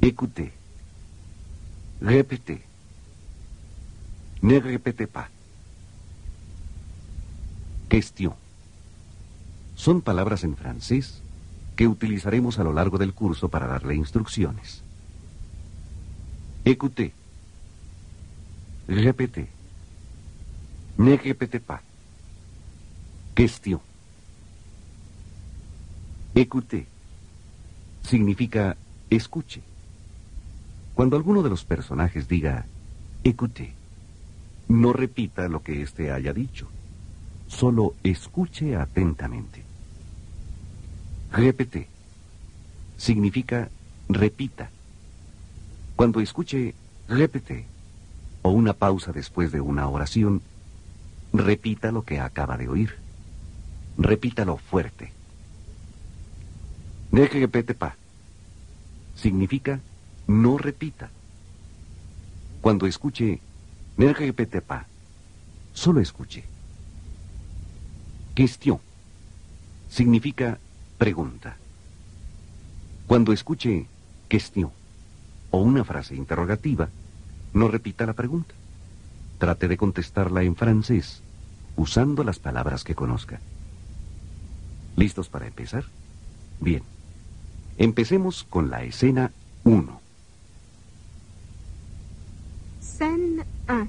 Écoutez. Répétez. Ne répétez pas. Question. Son palabras en francés que utilizaremos a lo largo del curso para darle instrucciones. Écoutez. Répétez. Ne répétez pas. Question. Écoutez significa escuche. Cuando alguno de los personajes diga écoutez, no repita lo que éste haya dicho. Solo escuche atentamente. Répétez significa repita. Cuando escuche répétez o una pausa después de una oración, repita lo que acaba de oír. Repítalo fuerte. Ne répétez pas significa no repita. Cuando escuche ne répétez pas, solo escuche. Question significa pregunta. Cuando escuche question o una frase interrogativa, no repita la pregunta. Trate de contestarla en francés, usando las palabras que conozca. ¿Listos para empezar? Bien. Empecemos con la escena 1. Scène 1.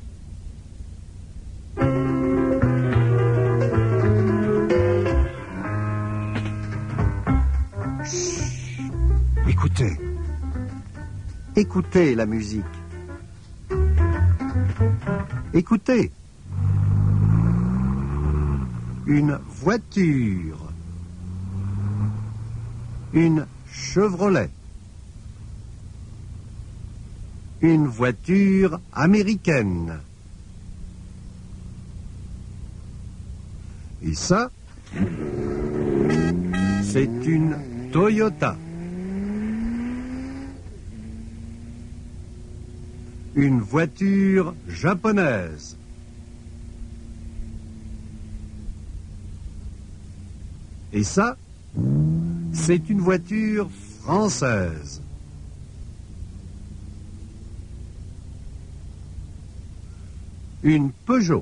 Écoutez. Écoutez la musique. Écoutez. Une voiture. Une Chevrolet. Une voiture américaine. Et ça, c'est une Toyota. Une voiture japonaise. Et ça, c'est une voiture française. Une Peugeot.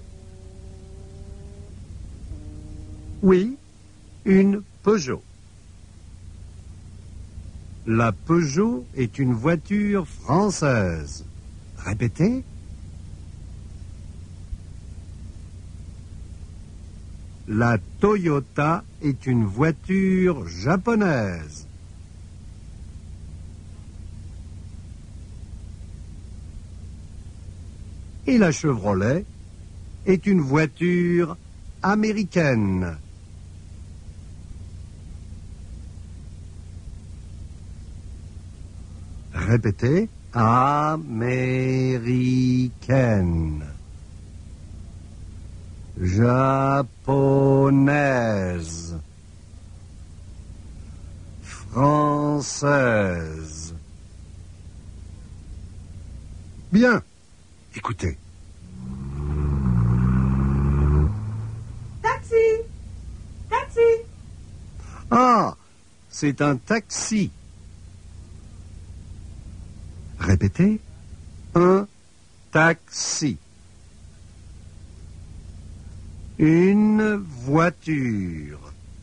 Oui, une Peugeot. La Peugeot est une voiture française. Répétez. La Toyota est une voiture japonaise. Et la Chevrolet est une voiture américaine. Répétez. Américaine. Japonaise. Française. Bien. Écoutez. Taxi! Taxi! Ah, c'est un taxi. Répétez. Un taxi. Une voiture.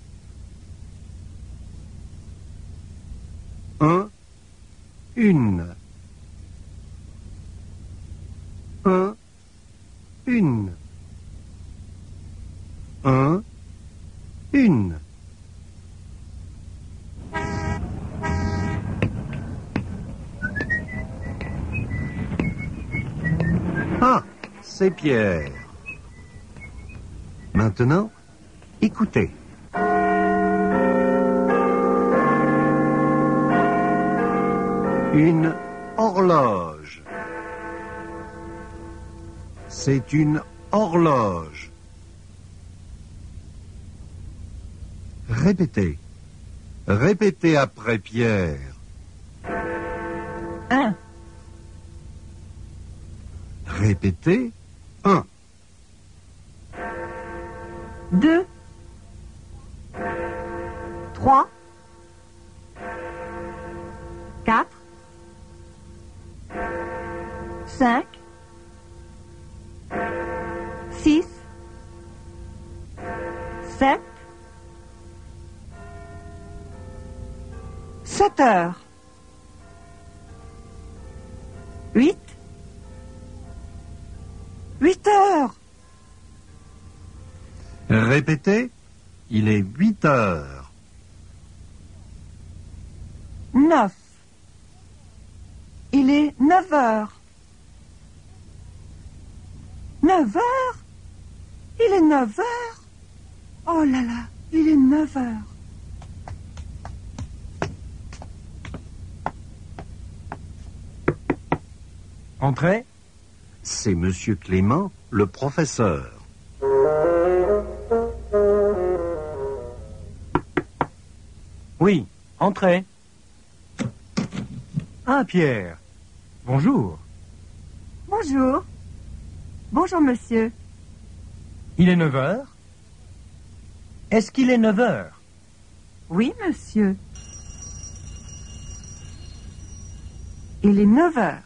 Une. Une. Une. Ah, c'est Pierre. Maintenant, écoutez. Une horloge. C'est une horloge. Répétez. Répétez après Pierre. 1. Répétez. 1. 2. 3. 4. 5, 6, 7, 7 heures. 8, 8 heures. Répétez, il est 8 heures. 9, il est 9 heures. 9 heures? Il est 9 heures? Oh là là, il est 9 heures. Entrez. C'est Monsieur Clément, le professeur. Oui, entrez. Ah, Pierre. Bonjour. Bonjour. Bonjour, monsieur. Il est 9 heures? Est-ce qu'il est 9 heures? Oui, monsieur. Il est 9 heures.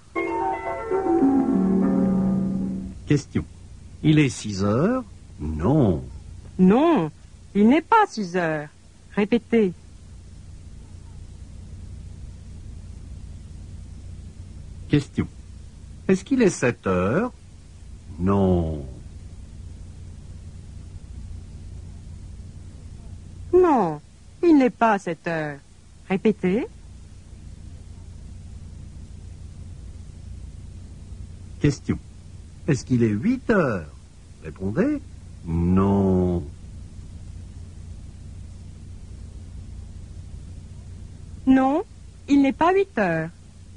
Question. Il est 6 heures? Non. Non, il n'est pas 6 heures. Répétez. Question. Est-ce qu'il est 7 heures? Non. Non, il n'est pas 7 heures. Répétez. Question. Est-ce qu'il est 8 heures? Répondez. Non. Non, il n'est pas 8 heures.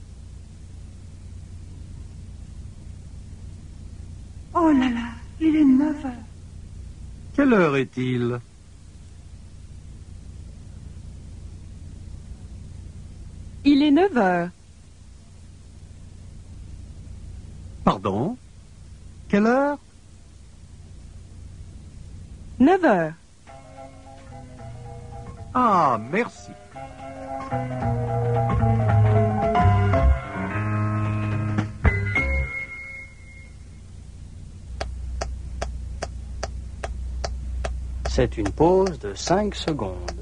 Oh là là, il est 9 heures. Quelle heure est-il? Il est 9 heures. Pardon? Quelle heure? 9 heures. Ah, merci. C'est une pause de 5 secondes.